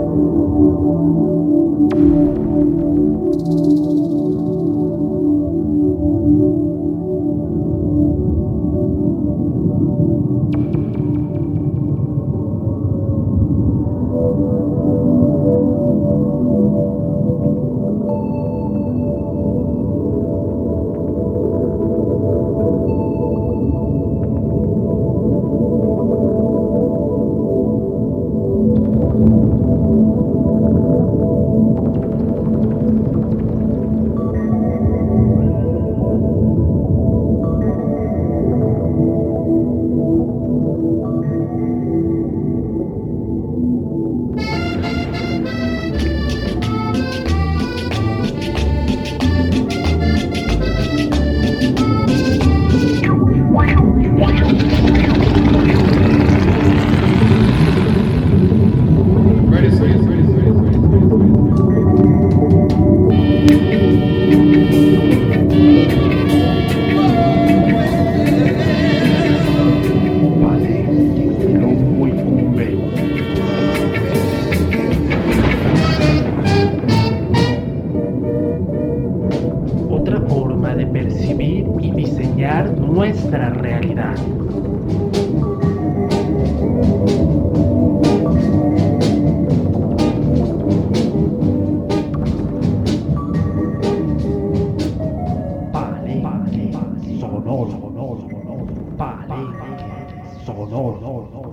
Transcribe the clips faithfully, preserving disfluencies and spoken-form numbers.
nuestra realidad. Palenque sonoro, Palenque sonoro.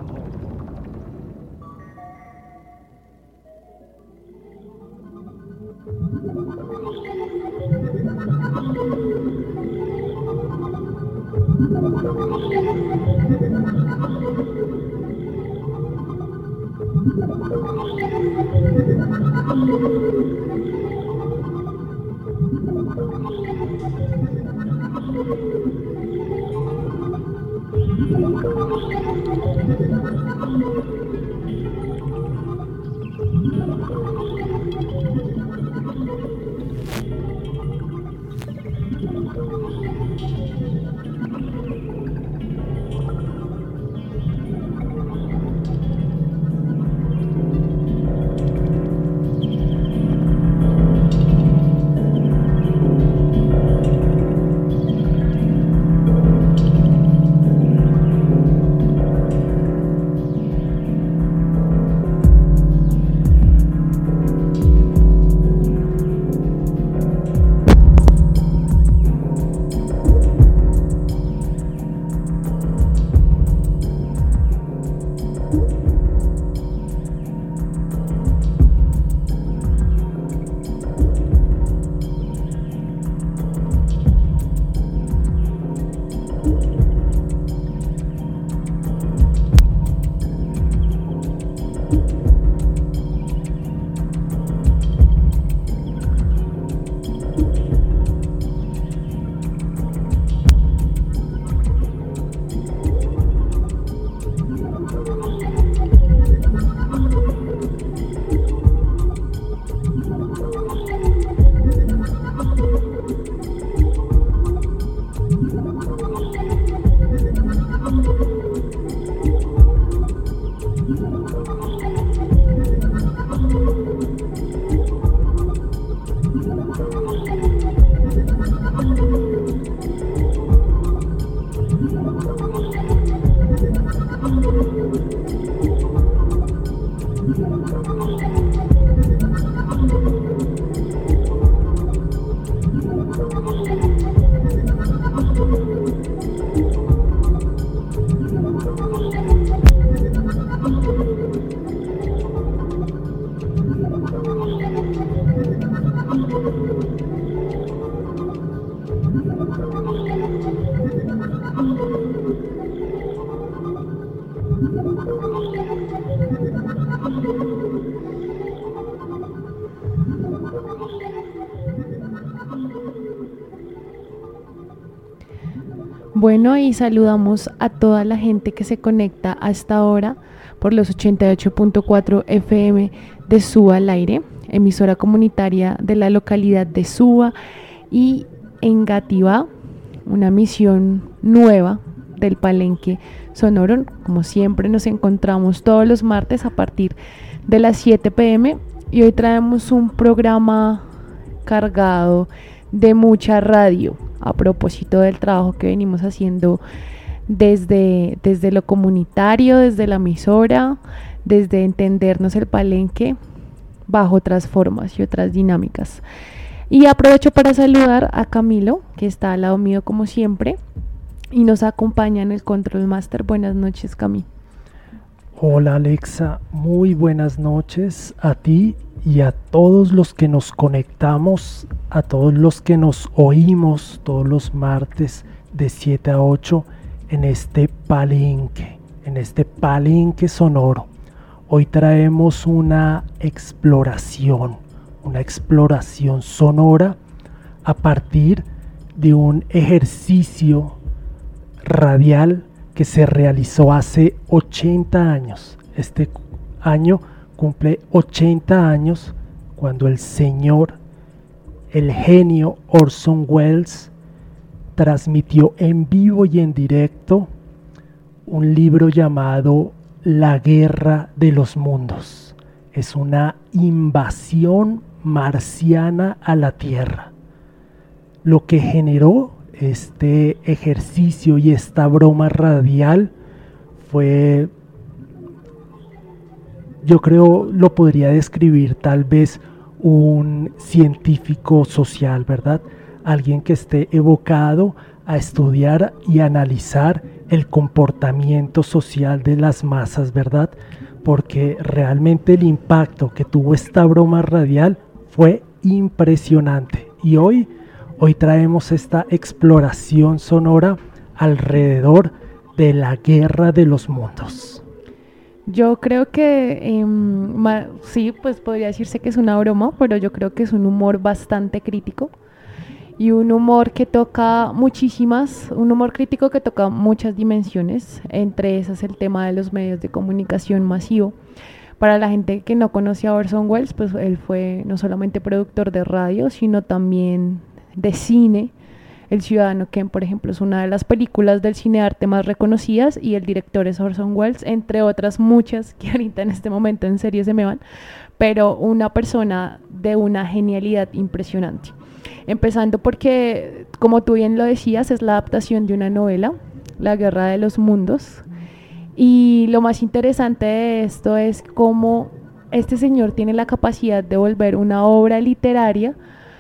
Bueno, y saludamos a toda la gente que se conecta hasta ahora por los ochenta y ocho punto cuatro F M de Suba al Aire, emisora comunitaria de la localidad de Suba, y Engativá, una misión nueva del Palenque Sonoro. Como siempre, nos encontramos todos los martes a partir de las siete pe eme, y hoy traemos un programa cargado de mucha radio a propósito del trabajo que venimos haciendo desde, desde lo comunitario, desde la emisora, desde entendernos el palenque bajo otras formas y otras dinámicas. Y aprovecho para saludar a Camilo, que está al lado mío como siempre y nos acompaña en el Control Master. Buenas noches, Cami. Hola Alexa, muy buenas noches a ti y a todos los que nos conectamos, a todos los que nos oímos todos los martes de siete a ocho en este palenque, en este palenque sonoro. Hoy traemos una exploración, una exploración sonora a partir de un ejercicio radial que se realizó hace ochenta años. Este año cumple ochenta años cuando el señor, el genio Orson Welles, transmitió en vivo y en directo un libro llamado La Guerra de los Mundos. Es una invasión marciana a la Tierra. Lo que generó este ejercicio y esta broma radial fue, yo creo, lo podría describir tal vez un científico social, ¿verdad? Alguien que esté evocado a estudiar y analizar el comportamiento social de las masas, ¿verdad? Porque realmente el impacto que tuvo esta broma radial fue impresionante. Y hoy Hoy traemos esta exploración sonora alrededor de la Guerra de los Mundos. Yo creo que eh, ma, sí, pues podría decirse que es una broma, pero yo creo que es un humor bastante crítico y un humor que toca muchísimas, un humor crítico que toca muchas dimensiones, entre esas el tema de los medios de comunicación masivo. Para la gente que no conoce a Orson Welles, pues él fue no solamente productor de radio, sino también de cine. El Ciudadano Kane, por ejemplo, es una de las películas del cine arte más reconocidas y el director es Orson Welles, entre otras muchas que ahorita en este momento en serio se me van, pero una persona de una genialidad impresionante. Empezando porque, como tú bien lo decías, es la adaptación de una novela, La Guerra de los Mundos, y lo más interesante de esto es cómo este señor tiene la capacidad de volver una obra literaria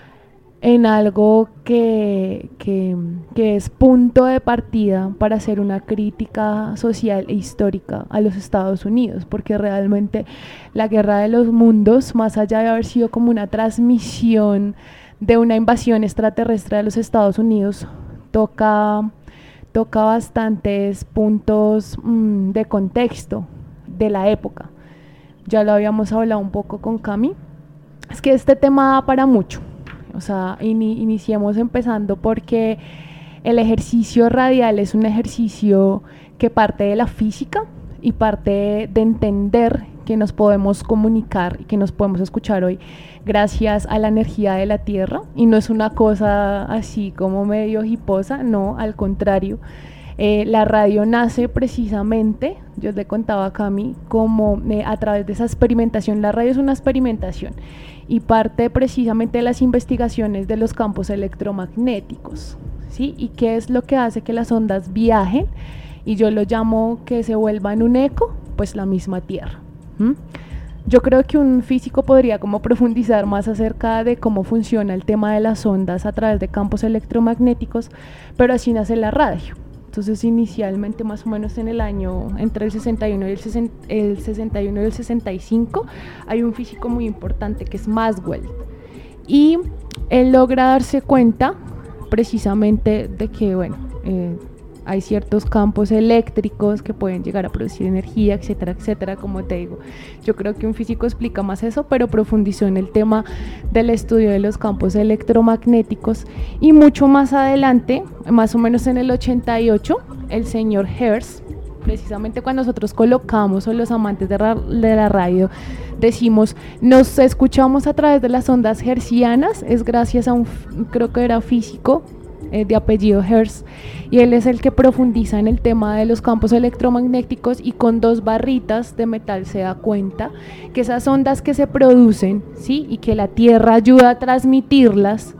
en algo que, que, que es punto de partida para hacer una crítica social e histórica a los Estados Unidos, porque realmente la Guerra de los Mundos, más allá de haber sido como una transmisión de una invasión extraterrestre de los Estados Unidos, toca, toca bastantes puntos mmm, de contexto de la época. Ya lo habíamos hablado un poco con Cami, es que este tema da para mucho. O sea, in, iniciemos empezando porque el ejercicio radial es un ejercicio que parte de la física y parte de entender que nos podemos comunicar y que nos podemos escuchar hoy gracias a la energía de la Tierra, y no es una cosa así como medio hiposa, no, al contrario. Eh, la radio nace precisamente, yo le contaba a Cami, como eh, a través de esa experimentación. La radio es una experimentación y parte precisamente de las investigaciones de los campos electromagnéticos, ¿sí? ¿Y qué es lo que hace que las ondas viajen? Y yo lo llamo que se vuelvan un eco, pues la misma Tierra. ¿Mm? Yo creo que un físico podría como profundizar más acerca de cómo funciona el tema de las ondas a través de campos electromagnéticos, pero así nace la radio. Entonces, inicialmente, más o menos en el año entre el sesenta y uno y el, sesenta, el sesenta y uno y el sesenta y cinco, hay un físico muy importante que es Maxwell, y él logra darse cuenta precisamente de que, bueno, eh, hay ciertos campos eléctricos que pueden llegar a producir energía, etcétera, etcétera. Como te digo, yo creo que un físico explica más eso, pero profundizó en el tema del estudio de los campos electromagnéticos, y mucho más adelante, más o menos en el ochenta y ocho, el señor Hertz, precisamente cuando nosotros colocamos, o los amantes de, ra- de la radio decimos, nos escuchamos a través de las ondas hertzianas, es gracias a un, creo que era físico, eh, de apellido Hertz, y él es el que profundiza en el tema de los campos electromagnéticos, y con dos barritas de metal se da cuenta que esas ondas que se producen, ¿sí?, y que la Tierra ayuda a transmitirlas,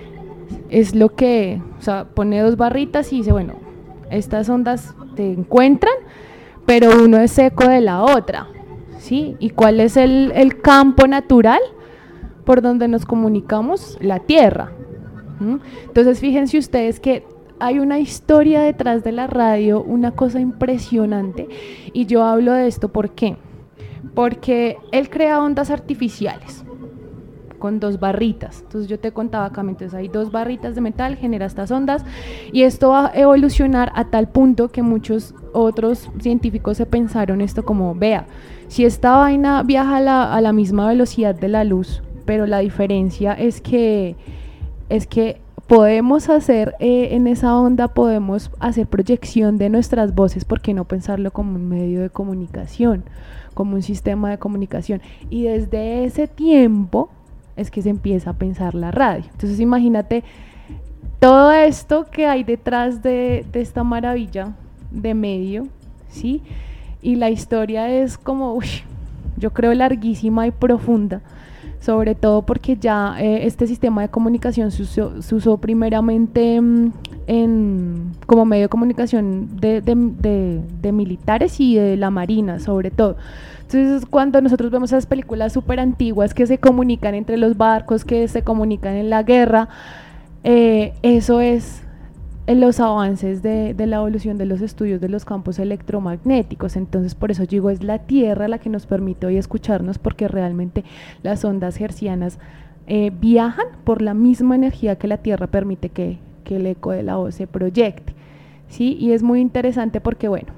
es lo que, o sea, pone dos barritas y dice, bueno, estas ondas te encuentran, pero uno es eco de la otra, ¿sí? ¿Y cuál es el, el campo natural por donde nos comunicamos? La Tierra. ¿Mm? Entonces, fíjense ustedes que hay una historia detrás de la radio, una cosa impresionante, y yo hablo de esto, ¿por qué? Porque él crea ondas artificiales con dos barritas. Entonces yo te contaba acá, entonces hay dos barritas de metal, genera estas ondas, y esto va a evolucionar a tal punto que muchos otros científicos se pensaron esto como, vea, si esta vaina viaja a la, a la misma velocidad de la luz, pero la diferencia es que es que podemos hacer eh, en esa onda, podemos hacer proyección de nuestras voces, ¿por qué no pensarlo como un medio de comunicación, como un sistema de comunicación? Y desde ese tiempo es que se empieza a pensar la radio. Entonces imagínate todo esto que hay detrás de, de esta maravilla de medio, ¿sí? Y la historia es como, uy, yo creo larguísima y profunda, sobre todo porque ya eh, este sistema de comunicación se usó, se usó primeramente mmm, en, como medio de comunicación de, de, de, de militares y de la marina, sobre todo. Entonces, cuando nosotros vemos esas películas súper antiguas que se comunican entre los barcos, que se comunican en la guerra, eh, eso es en los avances de, de la evolución de los estudios de los campos electromagnéticos. Entonces, por eso digo, es la Tierra la que nos permite hoy escucharnos, porque realmente las ondas hertzianas eh, viajan por la misma energía que la Tierra permite que, que el eco de la voz se proyecte, ¿sí? Y es muy interesante porque, bueno,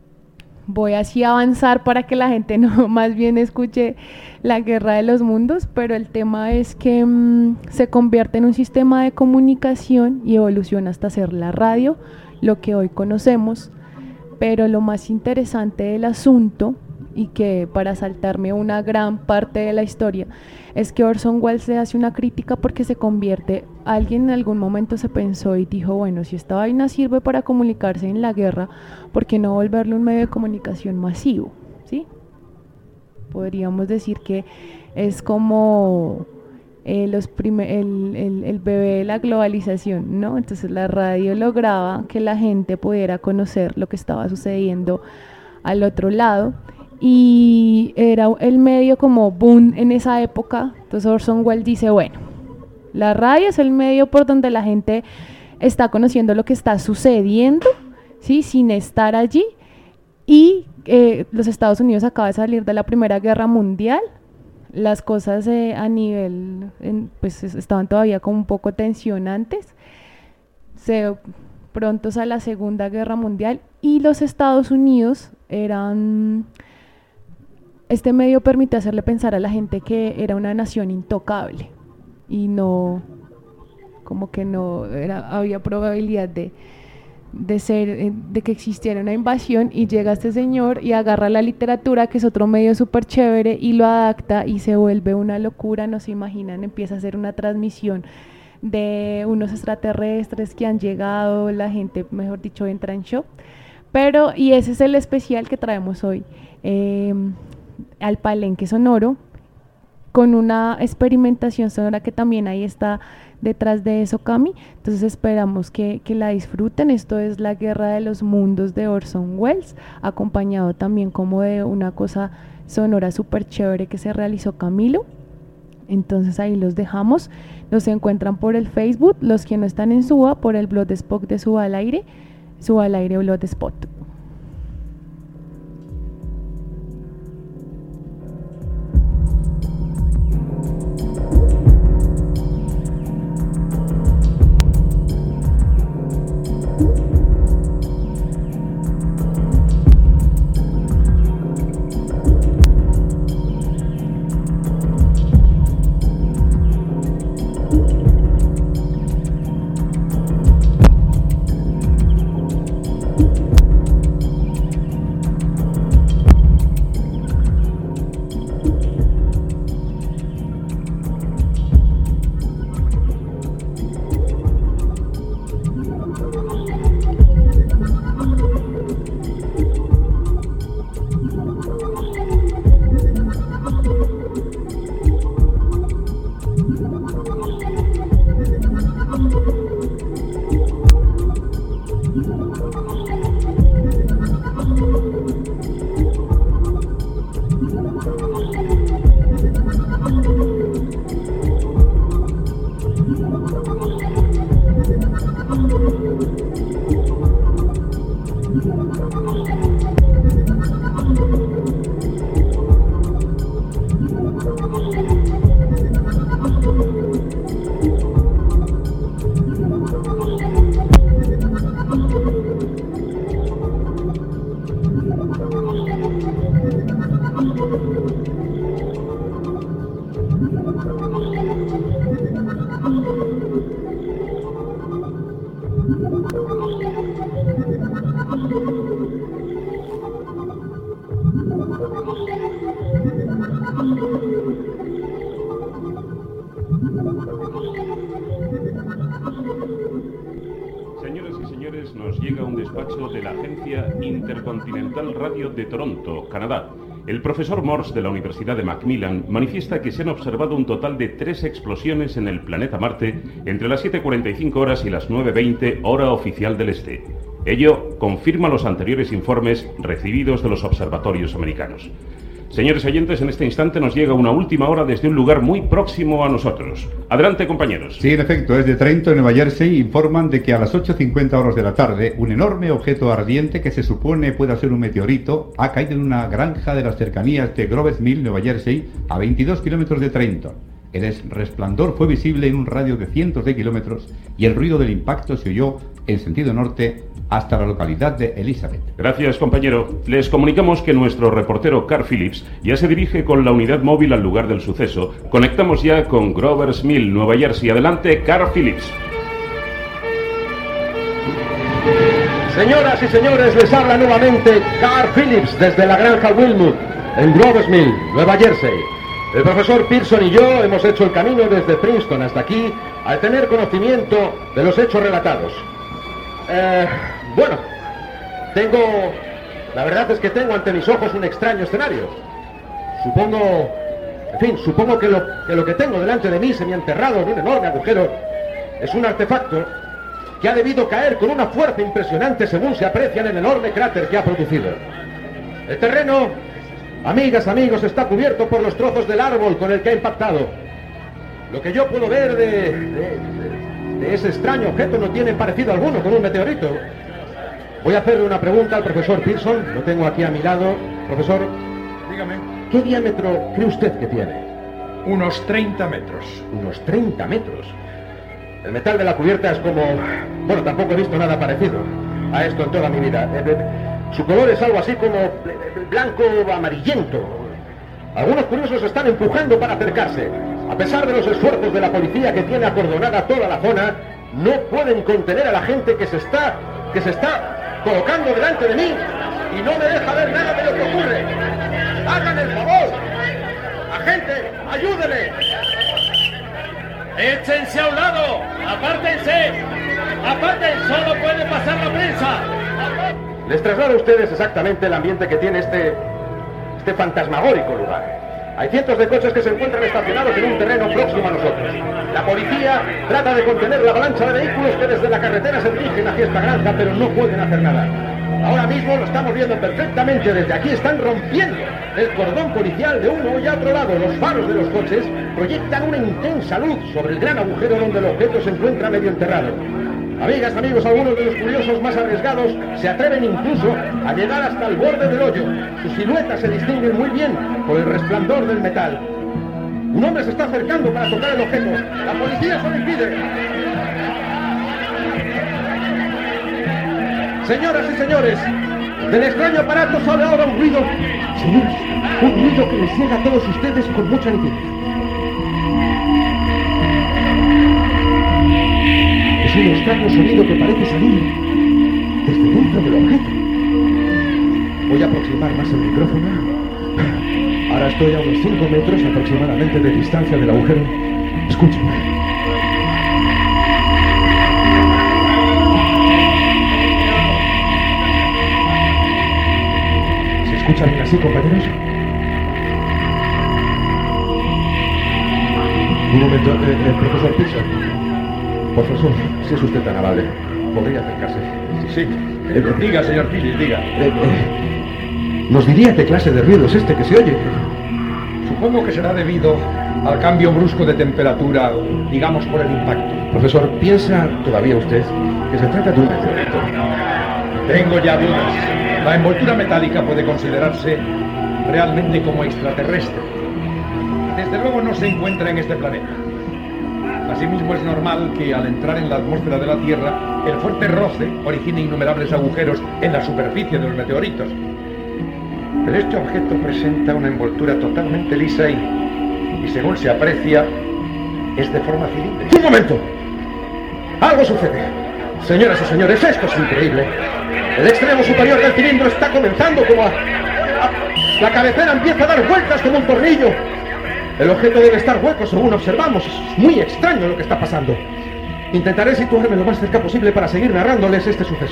voy así a avanzar para que la gente no más bien escuche la guerra de los mundos, pero el tema es que mmm, se convierte en un sistema de comunicación y evoluciona hasta ser la radio, lo que hoy conocemos. Pero lo más interesante del asunto, y que para saltarme una gran parte de la historia, es que Orson Welles se hace una crítica porque se convierte, alguien en algún momento se pensó y dijo, bueno, si esta vaina sirve para comunicarse en la guerra, ¿por qué no volverlo un medio de comunicación masivo? ¿Sí? Podríamos decir que es como eh, los primer, el, el, el bebé de la globalización, ¿no? Entonces la radio lograba que la gente pudiera conocer lo que estaba sucediendo al otro lado, y era el medio como boom en esa época. Entonces Orson Welles dice, bueno, la radio es el medio por donde la gente está conociendo lo que está sucediendo, ¿sí?, sin estar allí, y eh, los Estados Unidos acaba de salir de la Primera Guerra Mundial, las cosas eh, a nivel, en, pues estaban todavía como un poco tensionantes, se prontos a la Segunda Guerra Mundial, y los Estados Unidos eran, este medio permite hacerle pensar a la gente que era una nación intocable, y no, como que no era, había probabilidad de, de ser, de que existiera una invasión, y llega este señor y agarra la literatura, que es otro medio súper chévere, y lo adapta y se vuelve una locura. No se imaginan, empieza a hacer una transmisión de unos extraterrestres que han llegado, la gente, mejor dicho, entra en shock. Pero, y ese es el especial que traemos hoy eh, al Palenque Sonoro, con una experimentación sonora que también ahí está detrás de eso, Cami. Entonces esperamos que, que la disfruten. Esto es La Guerra de los Mundos de Orson Welles, acompañado también como de una cosa sonora súper chévere que se realizó Camilo. Entonces ahí los dejamos. Nos encuentran por el Facebook, los que no están en Suba, por el Blogspot de Suba al Aire, Suba al Aire Blogspot. señores, nos llega un despacho de la Agencia Intercontinental Radio de Toronto, Canadá. El profesor Morse de la Universidad de Macmillan manifiesta que se han observado un total de tres explosiones en el planeta Marte entre las siete cuarenta y cinco horas y las nueve veinte hora oficial del este. Ello confirma los anteriores informes recibidos de los observatorios americanos. Señores oyentes, en este instante nos llega una última hora desde un lugar muy próximo a nosotros. Adelante, compañeros. Sí, en efecto, desde Trenton, Nueva Jersey, informan de que a las ocho cincuenta horas de la tarde, un enorme objeto ardiente que se supone pueda ser un meteorito ha caído en una granja de las cercanías de Groves Mill, Nueva Jersey, a veintidós kilómetros de Trenton. El resplandor fue visible en un radio de cientos de kilómetros y el ruido del impacto se oyó en sentido norte hasta la localidad de Elizabeth. Gracias, compañero. Les comunicamos que nuestro reportero Carl Phillips ya se dirige con la unidad móvil al lugar del suceso. Conectamos ya con Grover's Mill, Nueva Jersey. Adelante, Carl Phillips. Señoras y señores, les habla nuevamente Carl Phillips desde la granja Wilmut, en Grover's Mill, Nueva Jersey. El profesor Pearson y yo hemos hecho el camino desde Princeton hasta aquí al tener conocimiento de los hechos relatados. Eh, bueno, tengo... La verdad es que tengo ante mis ojos un extraño escenario. Supongo... En fin, supongo que lo que, lo que tengo delante de mí, semienterrado en un enorme agujero, es un artefacto que ha debido caer con una fuerza impresionante según se aprecia en el enorme cráter que ha producido. El terreno, amigas, amigos, está cubierto por los trozos del árbol con el que ha impactado. Lo que yo puedo ver de... de de ese extraño objeto no tiene parecido alguno con un meteorito. Voy a hacerle una pregunta al profesor Pearson, lo tengo aquí a mi lado. Profesor, dígame. ¿Qué diámetro cree usted que tiene? Unos treinta metros. Unos treinta metros. El metal de la cubierta es como... Bueno, tampoco he visto nada parecido a esto en toda mi vida. Su color es algo así como blanco amarillento. Algunos curiosos están empujando para acercarse. A pesar de los esfuerzos de la policía que tiene acordonada toda la zona, no pueden contener a la gente que se está, que se está colocando delante de mí y no me deja ver nada de lo que ocurre. ¡Hagan el favor! ¡Agente, ayúdenme! ¡Échense a un lado! ¡Apártense! ¡Aparten! ¡Solo puede pasar la prensa! Les traslado a ustedes exactamente el ambiente que tiene este, este fantasmagórico lugar. Hay cientos de coches que se encuentran estacionados en un terreno próximo a nosotros. La policía trata de contener la avalancha de vehículos que desde la carretera se dirigen hacia esta granja, pero no pueden hacer nada. Ahora mismo lo estamos viendo perfectamente. Desde aquí están rompiendo el cordón policial de uno y a otro lado. Los faros de los coches proyectan una intensa luz sobre el gran agujero donde el objeto se encuentra medio enterrado. Amigas, amigos, algunos de los curiosos más arriesgados se atreven incluso a llegar hasta el borde del hoyo. Sus siluetas se distinguen muy bien por el resplandor del metal. Un hombre se está acercando para tocar el objeto. La policía se lo impide. Señoras y señores, del extraño aparato sale ahora un ruido. Señores, un ruido que les llega a todos ustedes con mucha nitidez. Es un extraño sonido que parece salir desde dentro del objeto. Voy a aproximar más el micrófono. Ahora estoy a unos cinco metros aproximadamente de distancia del agujero. Escúchenme. ¿Se escucha bien así, compañeros? Un momento, eh, el profesor Pearson. Profesor, si es usted tan amable, ¿podría acercarse? Sí, sí. Eh, diga, señor Phillips, diga. Eh, eh, ¿Nos diría qué clase de ruido es este que se oye? Supongo que será debido al cambio brusco de temperatura, digamos por el impacto. Profesor, ¿piensa todavía usted que se trata de un meteorito? Tengo ya dudas. La envoltura metálica puede considerarse realmente como extraterrestre. Desde luego no se encuentra en este planeta. Asimismo es normal que al entrar en la atmósfera de la Tierra, el fuerte roce origine innumerables agujeros en la superficie de los meteoritos. Pero este objeto presenta una envoltura totalmente lisa y, y según se aprecia, es de forma cilíndrica. ¡Un momento! ¡Algo sucede! Señoras y señores, esto es increíble. El extremo superior del cilindro está comenzando como a... a... La cabecera empieza a dar vueltas como un tornillo. El objeto debe estar hueco según observamos. Es muy extraño lo que está pasando. Intentaré situarme lo más cerca posible para seguir narrándoles este suceso.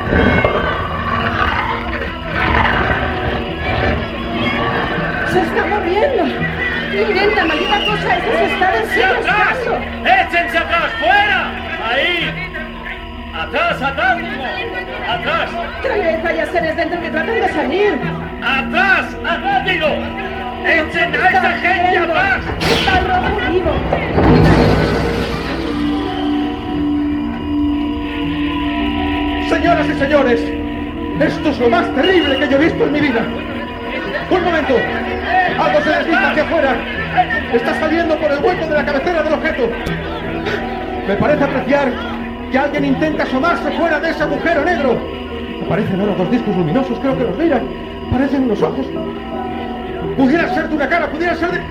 ¡Se está moviendo! ¡Miren, la maldita cosa esa se está desintegrando! ¡Échense atrás! ¡Fuera! ¡Ahí! ¡Atrás, atrás, digo! ¡Atrás! ¡Trae, hay seres dentro que tratan de salir! ¡Atrás! ¡Atrás, digo! ¡Echen a esa gente atrás! ¡Está rojo vivo! Señoras y señores, esto es lo más terrible que yo he visto en mi vida. ¡Un momento! ¡Algo se desliza hacia afuera! ¡Está saliendo por el hueco de la cabecera del objeto! Me parece apreciar que alguien intenta asomarse fuera de ese agujero negro. Aparecen ahora dos discos luminosos, creo que los miran. Parecen unos ojos. Pudiera ser de una cara, pudiera ser de...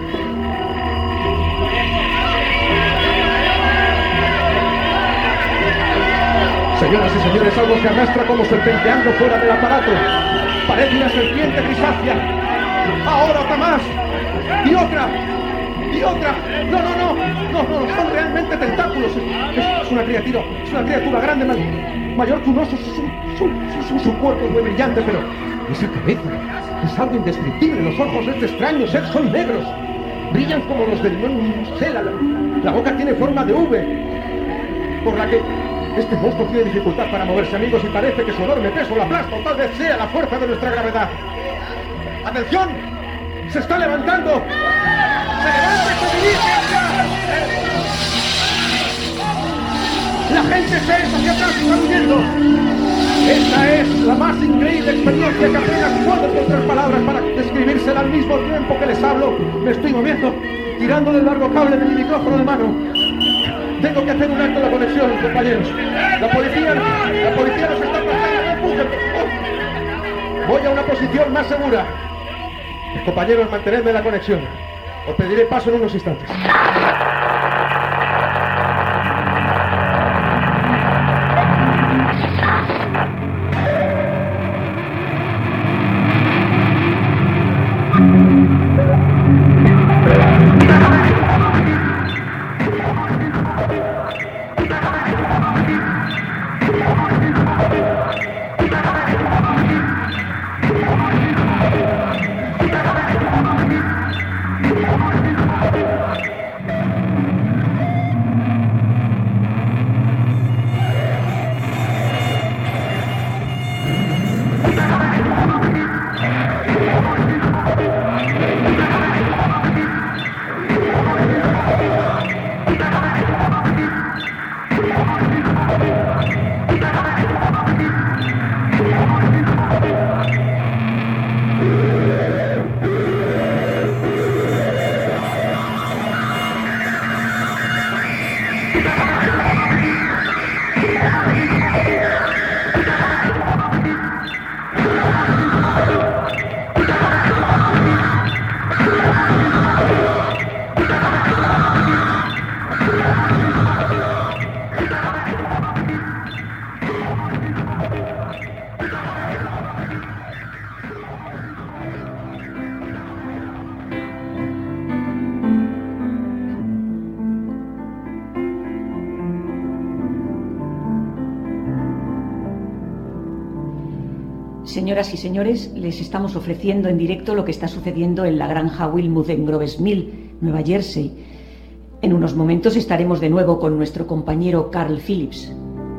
Señoras y señores, algo se arrastra como serpenteando fuera del aparato. Parece una serpiente grisácea. Ahora otra más. Y otra. Y otra. No, no, no. No, no, son realmente tentáculos. Es, es una criatura. Es una criatura grande, ma mayor que un oso. Su, su, su, su cuerpo es muy brillante, pero esa cabeza es algo indescriptible. Los ojos de este extraño ser son negros. Brillan como los del... No sé, la, la boca tiene forma de V. Por la que... Este monstruo tiene dificultad para moverse, amigos, y parece que su enorme peso la aplasta, o tal vez sea la fuerza de nuestra gravedad. ¡Atención! ¡Se está levantando! ¡Se levanta y se dirige hacia... ¡La gente se es hacia atrás y está huyendo! Esta es la más increíble experiencia que apenas puedo encontrar palabras para describírsela al mismo tiempo que les hablo. Me estoy moviendo, tirando del largo cable de mi micrófono de mano. Tengo que hacer un acto de conexión, compañeros. La policía, la policía nos está pasando. ¡Empujen! ¡Oh! Voy a una posición más segura. Compañeros, mantenedme la conexión. Os pediré paso en unos instantes. Señoras y señores, les estamos ofreciendo en directo lo que está sucediendo en la granja Wilmouth en Groves Mill, Nueva Jersey. En unos momentos estaremos de nuevo con nuestro compañero Carl Phillips.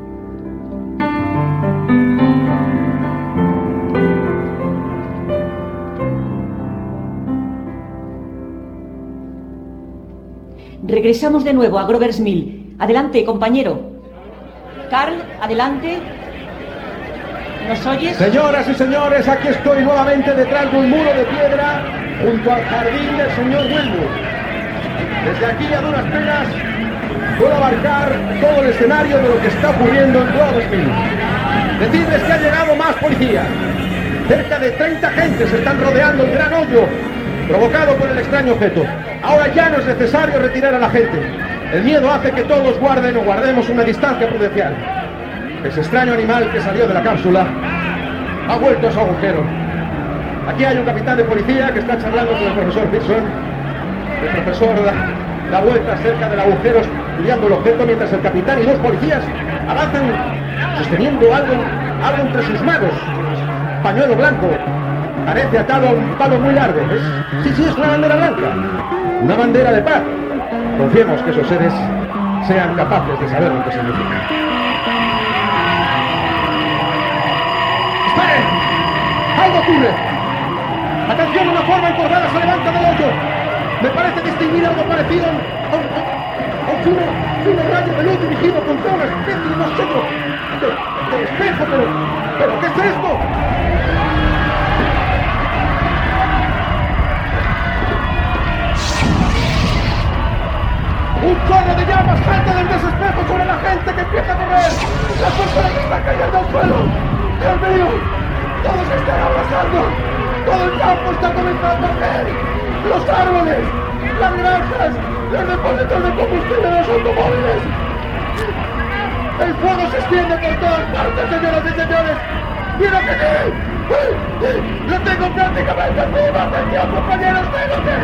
Regresamos de nuevo a Groves Mill. Adelante, compañero. Carl, adelante. ¿Nos oyes? Señoras y señores, aquí estoy nuevamente detrás de un muro de piedra junto al jardín del señor Wilmouth. Desde aquí a duras penas puedo abarcar todo el escenario de lo que está ocurriendo en Groves Mill. Decirles que ha llegado más policía. Cerca de treinta agentes están rodeando el gran hoyo provocado por el extraño objeto. Ahora ya no es necesario retirar a la gente. El miedo hace que todos guarden o guardemos una distancia prudencial. Ese extraño animal que salió de la cápsula ha vuelto a su agujero. Aquí hay un capitán de policía que está charlando con el profesor Pearson. El profesor da vueltas cerca del agujero estudiando el objeto mientras el capitán y dos policías avanzan sosteniendo algo, algo entre sus manos. Pañuelo blanco. Parece atado a un palo muy largo. ¿Ves? Sí, sí, es una bandera blanca. Una bandera de paz. Confiemos que esos seres sean capaces de saber lo que significa. ¡Esperen! ¡Algo ocurre! ¡Atención! Una forma encorvada se levanta del hoyo. Me parece distinguir algo parecido a un, a un, a un fino, fino rayo de luz dirigido contra una especie, no sé, de, de espejo, pero... ¿Pero qué es esto? ¡Un chorro de llamas salta del desespejo sobre la gente que empieza a correr! ¡Las personas están cayendo al suelo! ¡Dios mío! ¡Todo se está abrazando! ¡Todo el campo está comenzando a caer! ¡Los árboles! ¡Las granjas! ¡Los depósitos de combustible de los automóviles! ¡El fuego se extiende por todas partes, señoras y señores! ¡Mira que sí! ¡Lo tengo prácticamente encima! ¡Atención, compañeros! ¡Tengo que!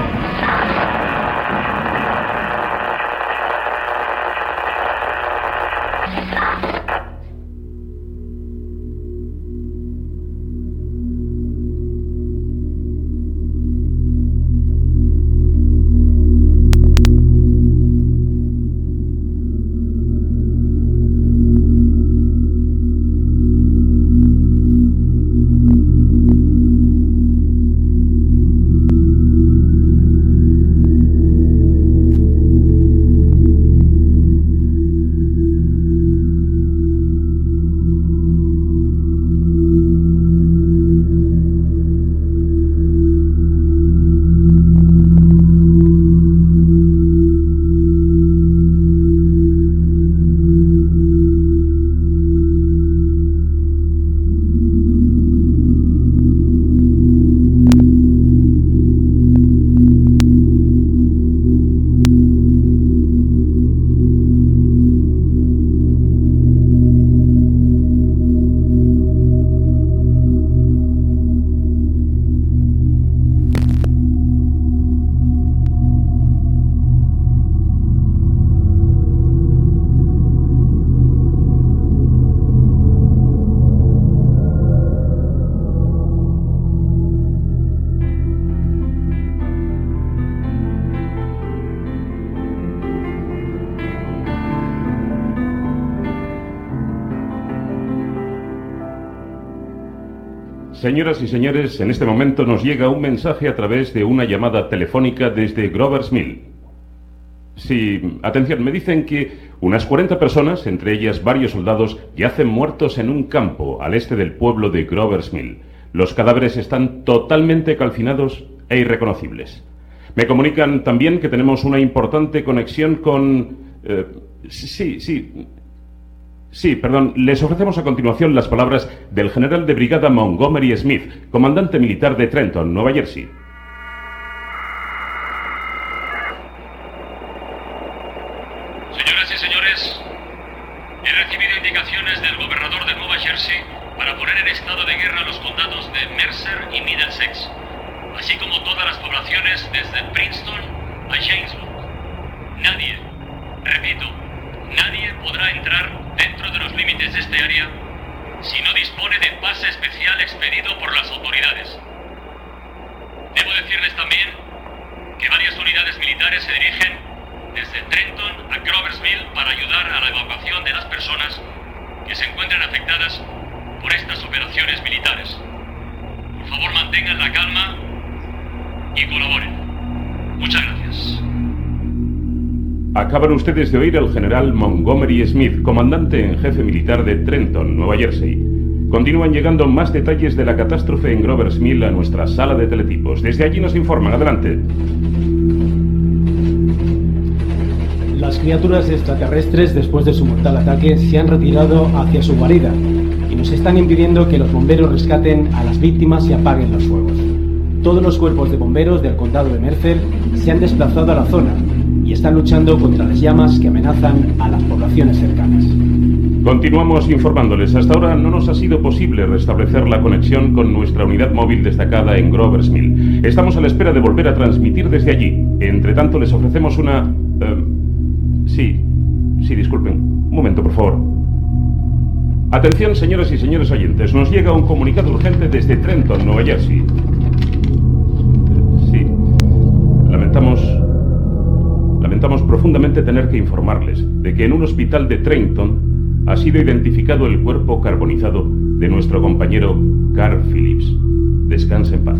Señoras y señores, en este momento nos llega un mensaje a través de una llamada telefónica desde Grover's Mill. Sí, atención, me dicen que unas cuarenta personas, entre ellas varios soldados, yacen muertos en un campo al este del pueblo de Grover's Mill. Los cadáveres están totalmente calcinados e irreconocibles. Me comunican también que tenemos una importante conexión con... Eh, sí, sí... Sí, perdón, les ofrecemos a continuación las palabras del general de brigada Montgomery Smith, comandante militar de Trenton, Nueva Jersey. Señoras y señores, he recibido indicaciones del gobernador de Nueva Jersey para poner en estado de guerra los condados de Mercer y Middlesex, así como todas las poblaciones desde Princeton a Jamesburg. Nadie, repito, nadie podrá entrar dentro de los límites de este área si no dispone de pase especial expedido por las autoridades. Debo decirles también que varias unidades militares se dirigen desde Trenton a Grover's Mill para ayudar a la evacuación de las personas que se encuentran afectadas por estas operaciones militares. Por favor, mantengan la calma y colaboren. Muchas gracias. Acaban ustedes de oír al general Montgomery Smith, comandante en jefe militar de Trenton, Nueva Jersey. Continúan llegando más detalles de la catástrofe en Grover's Mill a nuestra sala de teletipos. Desde allí nos informan. Adelante. Las criaturas extraterrestres, después de su mortal ataque, se han retirado hacia su guarida y nos están impidiendo que los bomberos rescaten a las víctimas y apaguen los fuegos. Todos los cuerpos de bomberos del condado de Mercer se han desplazado a la zona y están luchando contra las llamas que amenazan a las poblaciones cercanas. Continuamos informándoles. Hasta ahora no nos ha sido posible restablecer la conexión con nuestra unidad móvil destacada en Grover's Mill. Estamos a la espera de volver a transmitir desde allí. Entre tanto, les ofrecemos una Uh, sí, sí, disculpen. Un momento, por favor. Atención, señoras y señores oyentes. Nos llega un comunicado urgente desde Trenton, Nueva Jersey. Sí. Lamentamos... Lamentamos profundamente tener que informarles de que en un hospital de Trenton ha sido identificado el cuerpo carbonizado de nuestro compañero Carl Phillips. Descanse en paz.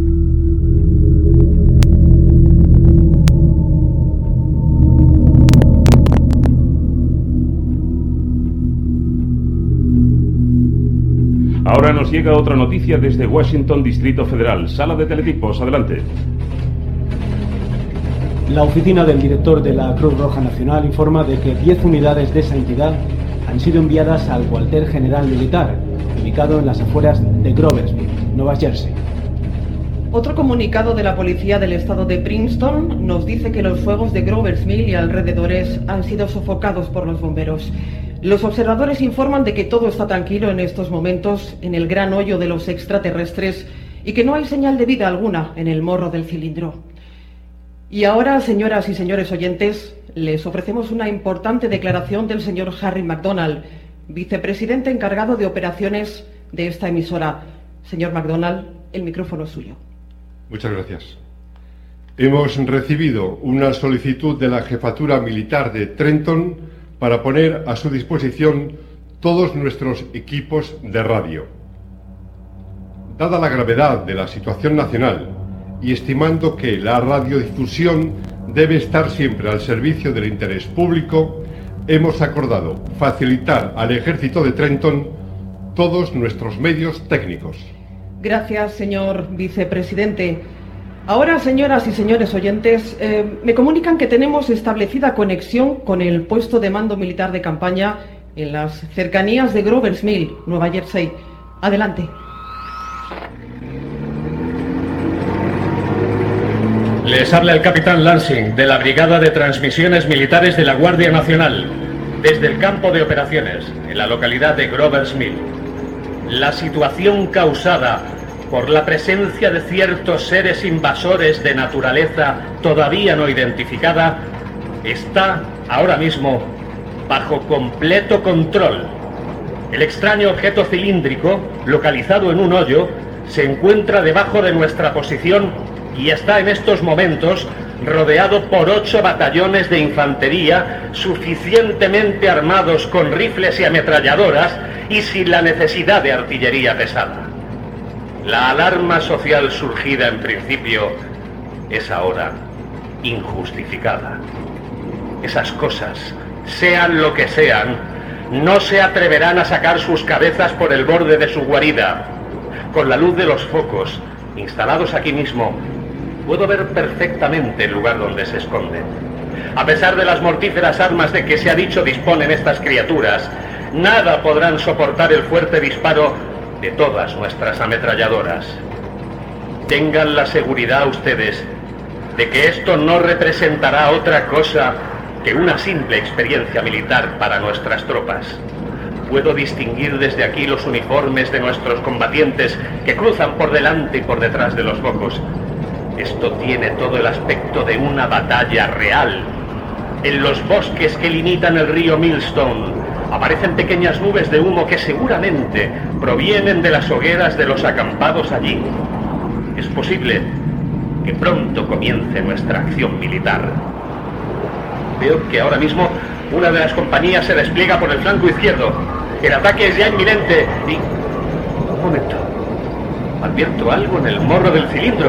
Ahora nos llega otra noticia desde Washington, Distrito Federal. Sala de teletipos, adelante. La oficina del director de la Cruz Roja Nacional informa de que diez unidades de esa entidad han sido enviadas al cuartel general militar, ubicado en las afueras de Groversville, Nueva Jersey. Otro comunicado de la policía del estado de Princeton nos dice que los fuegos de Groversville y alrededores han sido sofocados por los bomberos. Los observadores informan de que todo está tranquilo en estos momentos en el gran hoyo de los extraterrestres y que no hay señal de vida alguna en el morro del cilindro. Y ahora, señoras y señores oyentes, les ofrecemos una importante declaración del señor Harry McDonald, vicepresidente encargado de operaciones de esta emisora. Señor McDonald, el micrófono es suyo. Muchas gracias. Hemos recibido una solicitud de la Jefatura Militar de Trenton para poner a su disposición todos nuestros equipos de radio. Dada la gravedad de la situación nacional y estimando que la radiodifusión debe estar siempre al servicio del interés público, hemos acordado facilitar al Ejército de Trenton todos nuestros medios técnicos. Gracias, señor vicepresidente. Ahora, señoras y señores oyentes, eh, me comunican que tenemos establecida conexión con el puesto de mando militar de campaña en las cercanías de Grover's Mill, Nueva Jersey. Adelante. Les habla el capitán Lansing, de la Brigada de Transmisiones Militares de la Guardia Nacional, desde el campo de operaciones, en la localidad de Grover's Mill. La situación causada por la presencia de ciertos seres invasores de naturaleza todavía no identificada está ahora mismo bajo completo control. El extraño objeto cilíndrico, localizado en un hoyo, se encuentra debajo de nuestra posición y está en estos momentos rodeado por ocho batallones de infantería suficientemente armados con rifles y ametralladoras y sin la necesidad de artillería pesada. La alarma social surgida en principio es ahora injustificada. Esas cosas, sean lo que sean, no se atreverán a sacar sus cabezas por el borde de su guarida. Con la luz de los focos, instalados aquí mismo, puedo ver perfectamente el lugar donde se esconden. A pesar de las mortíferas armas de que se ha dicho disponen estas criaturas, nada podrán soportar el fuerte disparo de todas nuestras ametralladoras. Tengan la seguridad ustedes de que esto no representará otra cosa que una simple experiencia militar para nuestras tropas. Puedo distinguir desde aquí los uniformes de nuestros combatientes que cruzan por delante y por detrás de los focos. Esto tiene todo el aspecto de una batalla real. En los bosques que limitan el río Millstone aparecen pequeñas nubes de humo que seguramente provienen de las hogueras de los acampados allí. Es posible que pronto comience nuestra acción militar. Veo que ahora mismo una de las compañías se despliega por el flanco izquierdo. El ataque es ya inminente y... Un momento. Advierto algo en el morro del cilindro.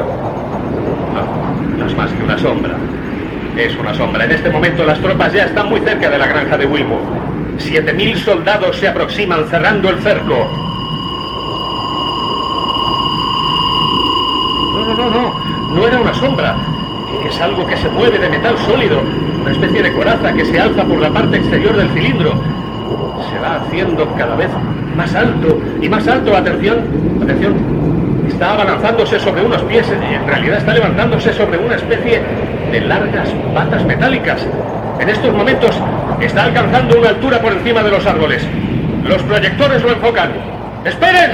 No, no es más que una sombra. Es una sombra. En este momento las tropas ya están muy cerca de la granja de Wilmouth. Siete mil soldados se aproximan cerrando el cerco. No, no, no, no. No era una sombra. Es algo que se mueve de metal sólido. Una especie de coraza que se alza por la parte exterior del cilindro. Se va haciendo cada vez más alto y más alto. Atención, atención. Está abalanzándose sobre unos pies. En realidad está levantándose sobre una especie de largas patas metálicas. En estos momentos está alcanzando una altura por encima de los árboles. Los proyectores lo enfocan. ¡Esperen!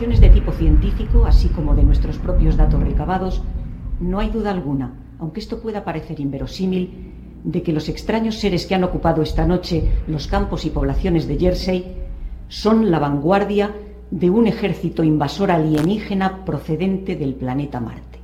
investigaciones de tipo científico, así como de nuestros propios datos recabados, no hay duda alguna, aunque esto pueda parecer inverosímil, de que los extraños seres que han ocupado esta noche los campos y poblaciones de Jersey son la vanguardia de un ejército invasor alienígena procedente del planeta Marte.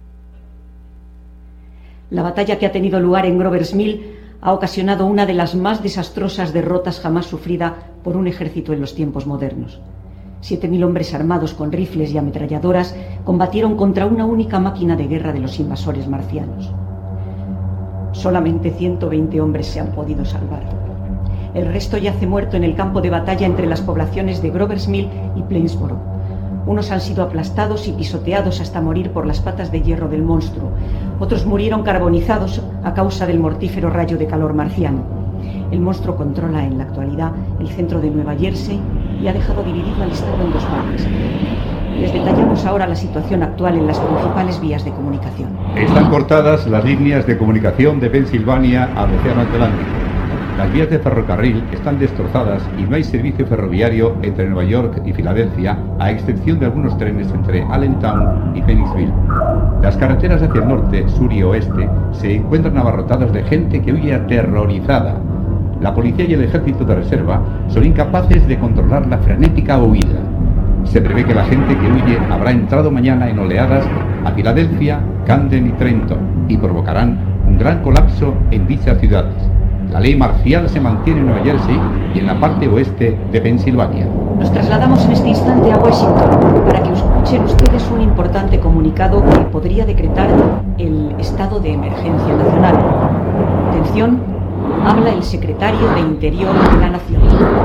La batalla que ha tenido lugar en Grover's Mill ha ocasionado una de las más desastrosas derrotas jamás sufrida por un ejército en los tiempos modernos. Siete mil hombres armados con rifles y ametralladoras combatieron contra una única máquina de guerra de los invasores marcianos. Solamente ciento veinte hombres se han podido salvar. El resto yace muerto en el campo de batalla entre las poblaciones de Grover's Mill y Plainsboro. Unos han sido aplastados y pisoteados hasta morir por las patas de hierro del monstruo. Otros murieron carbonizados a causa del mortífero rayo de calor marciano. El monstruo controla en la actualidad el centro de Nueva Jersey y ha dejado dividido al estado en dos partes. Les detallamos ahora la situación actual en las principales vías de comunicación. Están cortadas las líneas de comunicación de Pensilvania al Océano Atlántico. Las vías de ferrocarril están destrozadas y no hay servicio ferroviario entre Nueva York y Filadelfia, a excepción de algunos trenes entre Allentown y Phoenixville. Las carreteras hacia el norte, sur y oeste se encuentran abarrotadas de gente que huye aterrorizada. La policía y el ejército de reserva son incapaces de controlar la frenética huida. Se prevé que la gente que huye habrá entrado mañana en oleadas a Filadelfia, Camden y Trenton y provocarán un gran colapso en dichas ciudades. La ley marcial se mantiene en Nueva Jersey y en la parte oeste de Pensilvania. Nos trasladamos en este instante a Washington para que escuchen ustedes un importante comunicado que podría decretar el estado de emergencia nacional. Atención, habla el secretario de Interior de la Nación.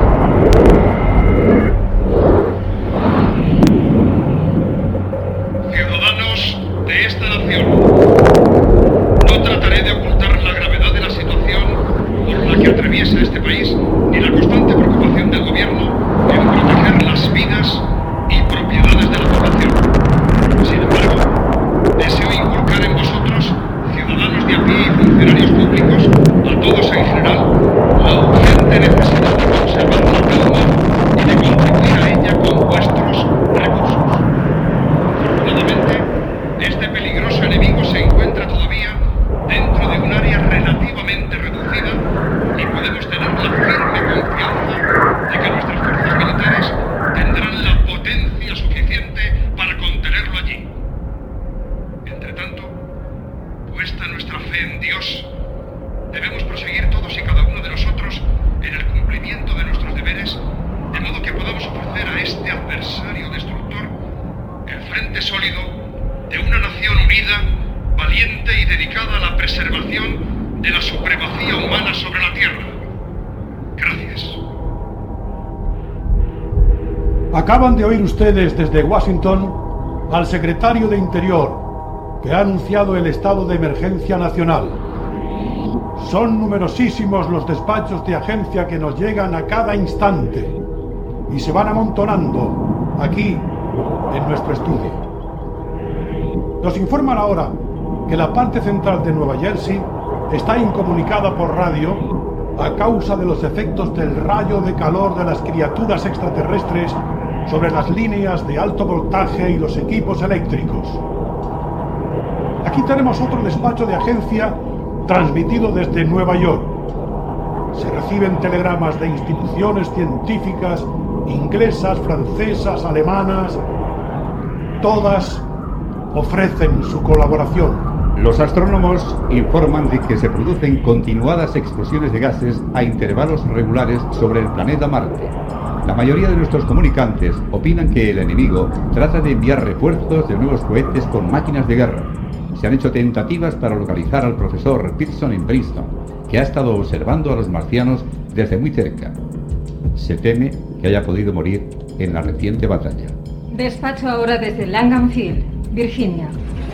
Ciudadanos de esta nación, no trataré de ocultar la gravedad de la situación por la que atraviesa este país ni la constante preocupación del gobierno en proteger las vidas y propiedades de la población. Sin embargo, deseo inculcar en vosotros, ciudadanos de a pie y funcionarios públicos, a todos en general, la urgente necesidad de conservar la calma y de contribuir a ella con vuestros recursos. Afortunadamente, este peligroso enemigo se encuentra todavía dentro de un área relativamente reducida y podemos tener la firme confianza de que nuestras fuerzas militares tendrán la potencia suficiente para contenerlo allí. Entre tanto, puesta nuestra fe en Dios, debemos proseguir todos y cada uno de nosotros en el cumplimiento de nuestros deberes, de modo que podamos ofrecer a este adversario destructor el frente sólido de una nación unida, valiente y dedicada a la preservación de la supremacía humana sobre la Tierra. Gracias. Acaban de oír ustedes desde Washington al secretario de Interior, que ha anunciado el estado de emergencia nacional. Son numerosísimos los despachos de agencia que nos llegan a cada instante y se van amontonando aquí en nuestro estudio. Nos informan ahora que la parte central de Nueva Jersey está incomunicada por radio a causa de los efectos del rayo de calor de las criaturas extraterrestres sobre las líneas de alto voltaje y los equipos eléctricos. Aquí tenemos otro despacho de agencia transmitido desde Nueva York. Se reciben telegramas de instituciones científicas inglesas, francesas, alemanas. Todas ofrecen su colaboración. Los astrónomos informan de que se producen continuadas explosiones de gases a intervalos regulares sobre el planeta Marte. La mayoría de nuestros comunicantes opinan que el enemigo trata de enviar refuerzos de nuevos cohetes con máquinas de guerra. Se han hecho tentativas para localizar al profesor Pearson en Princeton, que ha estado observando a los marcianos desde muy cerca. Se teme que haya podido morir en la reciente batalla. Despacho ahora desde Langham Field, Virginia.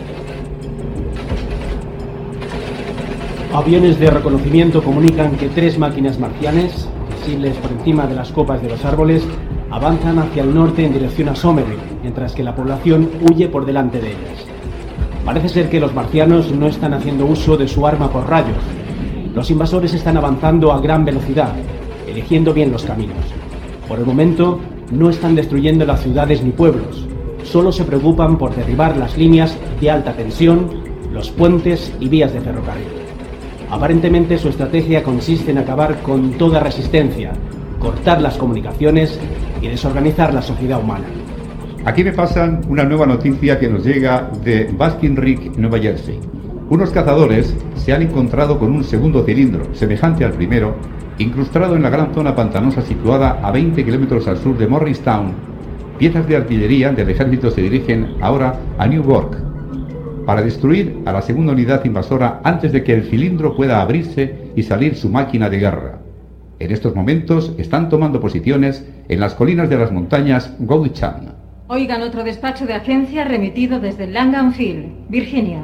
Aviones de reconocimiento comunican que tres máquinas marcianas, visibles por encima de las copas de los árboles, avanzan hacia el norte en dirección a Somerville, mientras que la población huye por delante de ellas. Parece ser que los marcianos no están haciendo uso de su arma por rayos. Los invasores están avanzando a gran velocidad, eligiendo bien los caminos. Por el momento, no están destruyendo las ciudades ni pueblos, solo se preocupan por derribar las líneas de alta tensión, los puentes y vías de ferrocarril. Aparentemente su estrategia consiste en acabar con toda resistencia, cortar las comunicaciones y desorganizar la sociedad humana. Aquí me pasan una nueva noticia que nos llega de Baskin Ridge, Nueva Jersey. Unos cazadores se han encontrado con un segundo cilindro, semejante al primero, incrustado en la gran zona pantanosa situada a veinte kilómetros al sur de Morristown. Piezas de artillería del ejército se dirigen ahora a Newburgh para destruir a la segunda unidad invasora antes de que el cilindro pueda abrirse y salir su máquina de guerra. En estos momentos están tomando posiciones en las colinas de las montañas Gauchan. Oigan, otro despacho de agencia remitido desde Langham Field, Virginia.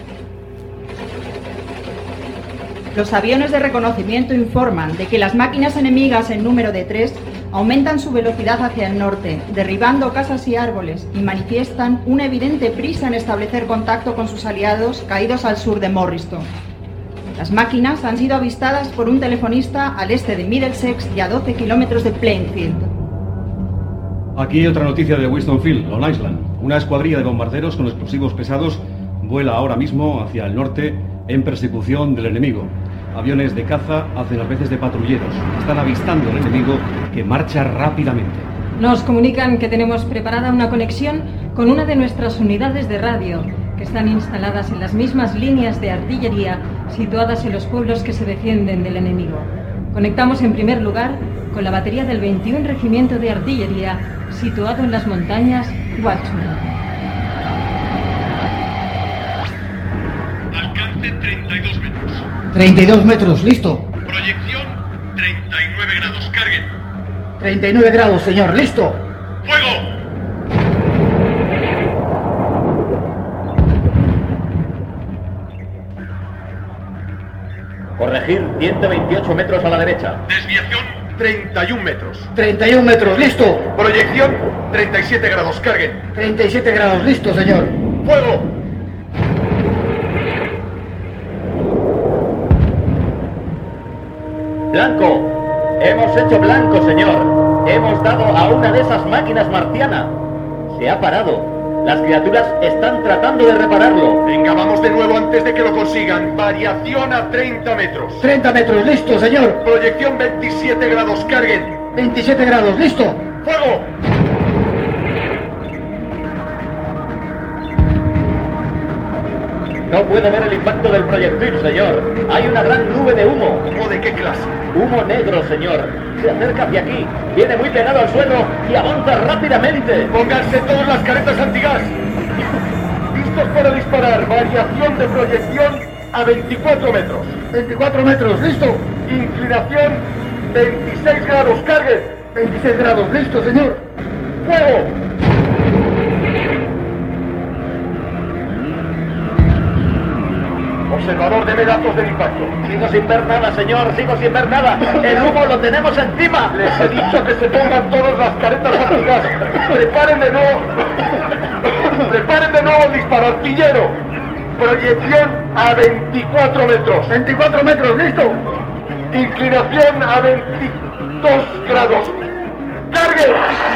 Los aviones de reconocimiento informan de que las máquinas enemigas en número de tres aumentan su velocidad hacia el norte, derribando casas y árboles, y manifiestan una evidente prisa en establecer contacto con sus aliados caídos al sur de Morristown. Las máquinas han sido avistadas por un telefonista al este de Middlesex y a doce kilómetros de Plainfield. Aquí otra noticia de Winstonfield, Long Island. Una escuadrilla de bombarderos con explosivos pesados vuela ahora mismo hacia el norte en persecución del enemigo. Aviones de caza hacen las veces de patrulleros. Están avistando al enemigo que marcha rápidamente. Nos comunican que tenemos preparada una conexión con una de nuestras unidades de radio, que están instaladas en las mismas líneas de artillería situadas en los pueblos que se defienden del enemigo. Conectamos en primer lugar con la batería del veintiún Regimiento de Artillería, situado en las montañas Watchman. Alcance treinta y dos metros. treinta y dos metros, listo. Proyección treinta y nueve grados, carguen. treinta y nueve grados, señor, listo. ¡Fuego! Corregir ciento veintiocho metros a la derecha. Desviación treinta y un metros. treinta y un metros, listo. Proyección treinta y siete grados, carguen. treinta y siete grados, listo, señor. ¡Fuego! Blanco. Hemos hecho blanco, señor. Hemos dado a una de esas máquinas marcianas. Se ha parado. Las criaturas están tratando de repararlo. Venga, vamos de nuevo antes de que lo consigan. Variación a treinta metros. treinta metros, listo, señor. Proyección veintisiete grados, carguen. veintisiete grados, listo. ¡Fuego! No puedo ver el impacto del proyectil, señor. Hay una gran nube de humo. ¿Humo de qué clase? Humo negro, señor. Se acerca hacia aquí. Viene muy pegado al suelo y avanza rápidamente. Pónganse todas las caretas antigas. Listos para disparar. Variación de proyección a veinticuatro metros. veinticuatro metros, listo. Inclinación veintiséis grados. Carguen. veintiséis grados, listo, señor. ¡Fuego! Observador, deme datos del impacto. Sigo sin ver nada, señor. Sigo sin ver nada. El humo lo tenemos encima. Les he dicho que se pongan todas las caretas antigas. Preparen de nuevo. Preparen de nuevo el disparo, artillero. Proyección a veinticuatro metros. veinticuatro metros, listo. Inclinación a veintidós grados. ¡Cargue!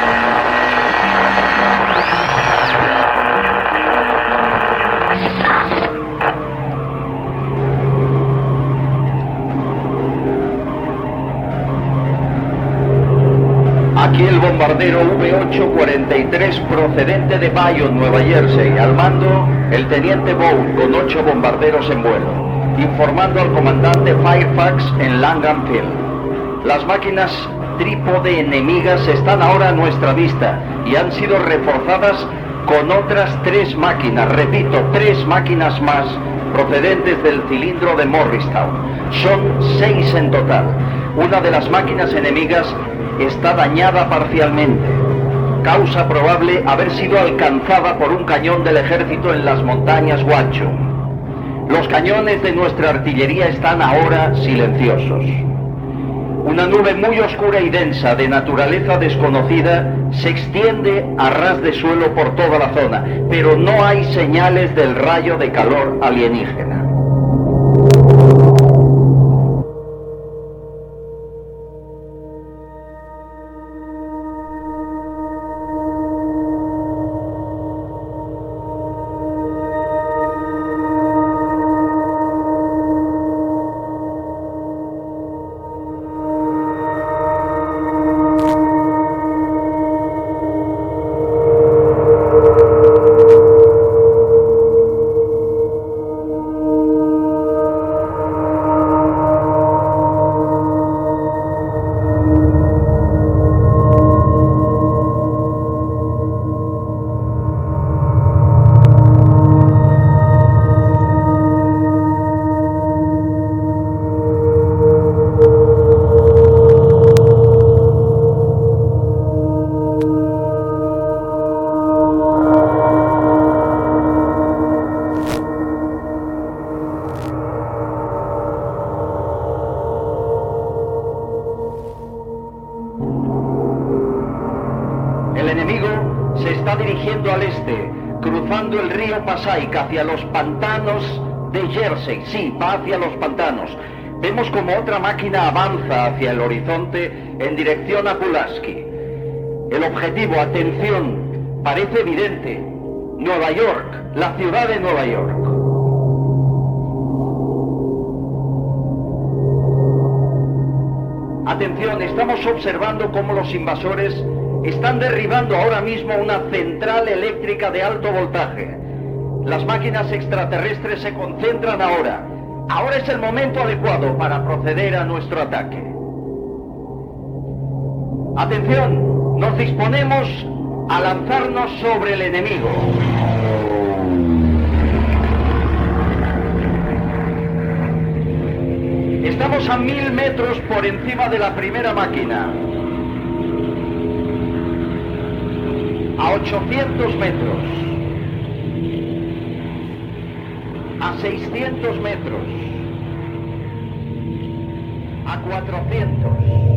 Aquí el bombardero V ocho cuarenta y tres procedente de Bayonne, Nueva Jersey, al mando el teniente Bow con ocho bombarderos en vuelo, informando al comandante Fairfax en Langham Field. Las máquinas trípode enemigas están ahora a nuestra vista y han sido reforzadas con otras tres máquinas, repito, tres máquinas más procedentes del cilindro de Morristown. Son seis en total. Una de las máquinas enemigas está dañada parcialmente. Causa probable haber sido alcanzada por un cañón del ejército en las montañas Watchung. Los cañones de nuestra artillería están ahora silenciosos. Una nube muy oscura y densa de naturaleza desconocida se extiende a ras de suelo por toda la zona, pero no hay señales del rayo de calor alienígena. enemigo se está dirigiendo al este, cruzando el río Passaic hacia los pantanos de Jersey. Sí, va hacia los pantanos. Vemos como otra máquina avanza hacia el horizonte en dirección a Pulaski. El objetivo, atención, parece evidente. Nueva York, la ciudad de Nueva York. Atención, estamos observando cómo los invasores están derribando ahora mismo una central eléctrica de alto voltaje. Las máquinas extraterrestres se concentran ahora. Ahora es el momento adecuado para proceder a nuestro ataque. Atención, nos disponemos a lanzarnos sobre el enemigo. Estamos a mil metros por encima de la primera máquina. A ochocientos metros. A seiscientos metros. A cuatrocientos.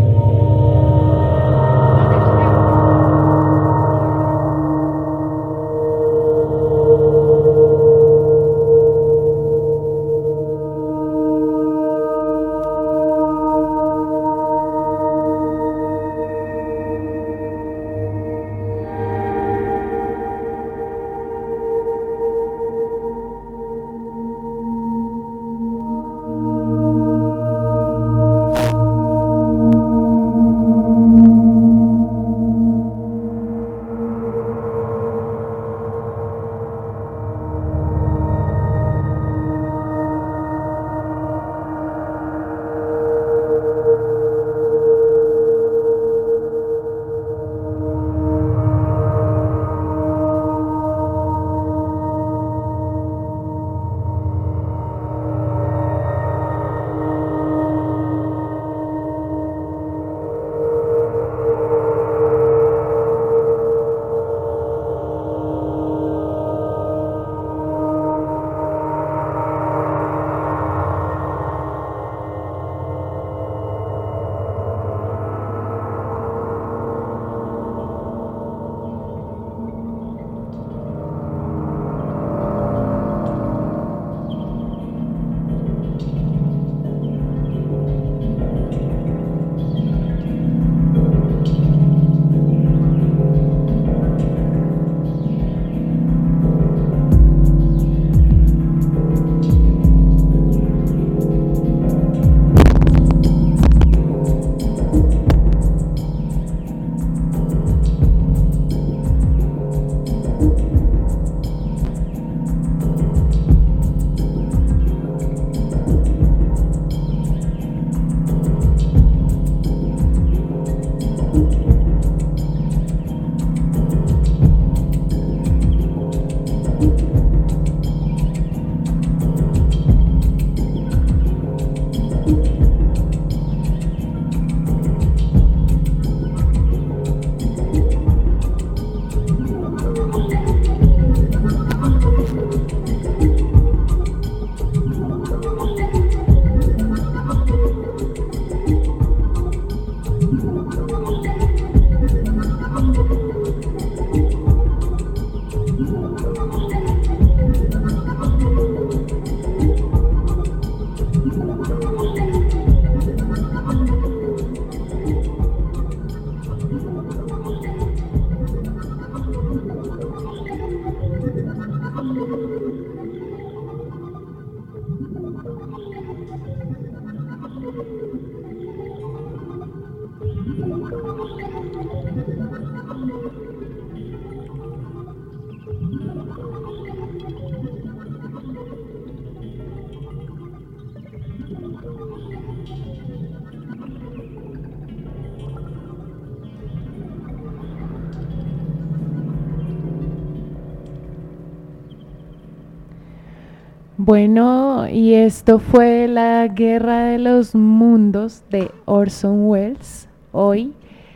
Bueno, y esto fue La Guerra de los Mundos de Orson Welles, hoy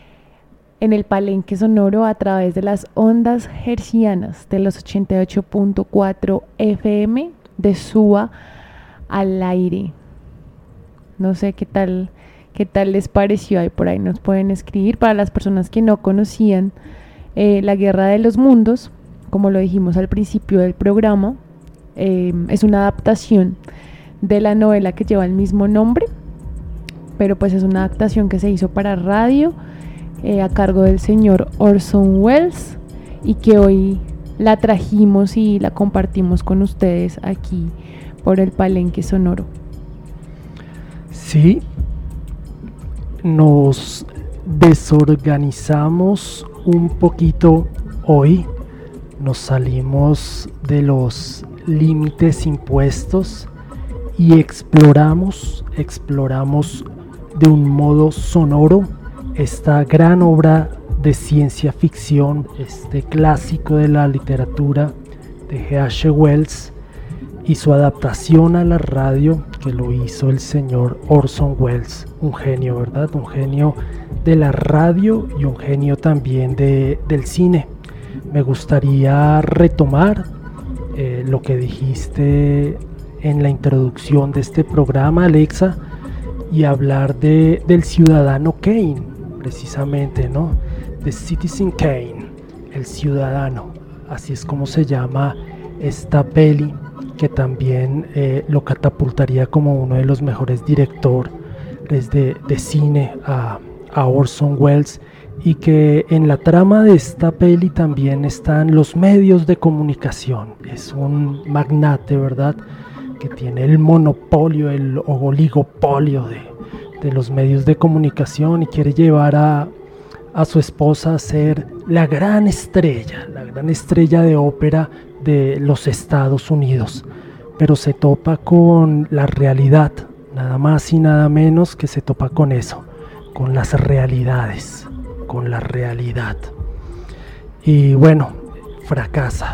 en el Palenque Sonoro a través de las ondas hertzianas de los ochenta y ocho punto cuatro F M de Suba al aire. No sé qué tal, qué tal les pareció, ahí por ahí nos pueden escribir. Para las personas que no conocían Eh, La Guerra de los Mundos, como lo dijimos al principio del programa, eh, es una adaptación de la novela que lleva el mismo nombre, pero pues es una adaptación que se hizo para radio eh, a cargo del señor Orson Welles, y que hoy la trajimos y la compartimos con ustedes aquí por el Palenque Sonoro. Sí, nos desorganizamos un poquito hoy, nos salimos de los límites impuestos y exploramos, exploramos de un modo sonoro esta gran obra de ciencia ficción, este clásico de la literatura de G H Wells y su adaptación a la radio, que lo hizo el señor Orson Welles, un genio, ¿verdad? Un genio de la radio y un genio también de, del cine. Me gustaría retomar eh, lo que dijiste en la introducción de este programa, Alexa, y hablar de, del ciudadano Kane, precisamente, ¿no? The Citizen Kane, el ciudadano, así es como se llama esta peli, que también eh, lo catapultaría como uno de los mejores directores de, de cine a, a Orson Welles, y que en la trama de esta peli también están los medios de comunicación. Es un magnate, ¿verdad?, que tiene el monopolio, el oligopolio de, de los medios de comunicación, y quiere llevar a, a su esposa a ser la gran estrella, la gran estrella de ópera de los Estados Unidos, pero se topa con la realidad, nada más y nada menos que se topa con eso, con las realidades, con la realidad, y bueno, fracasa.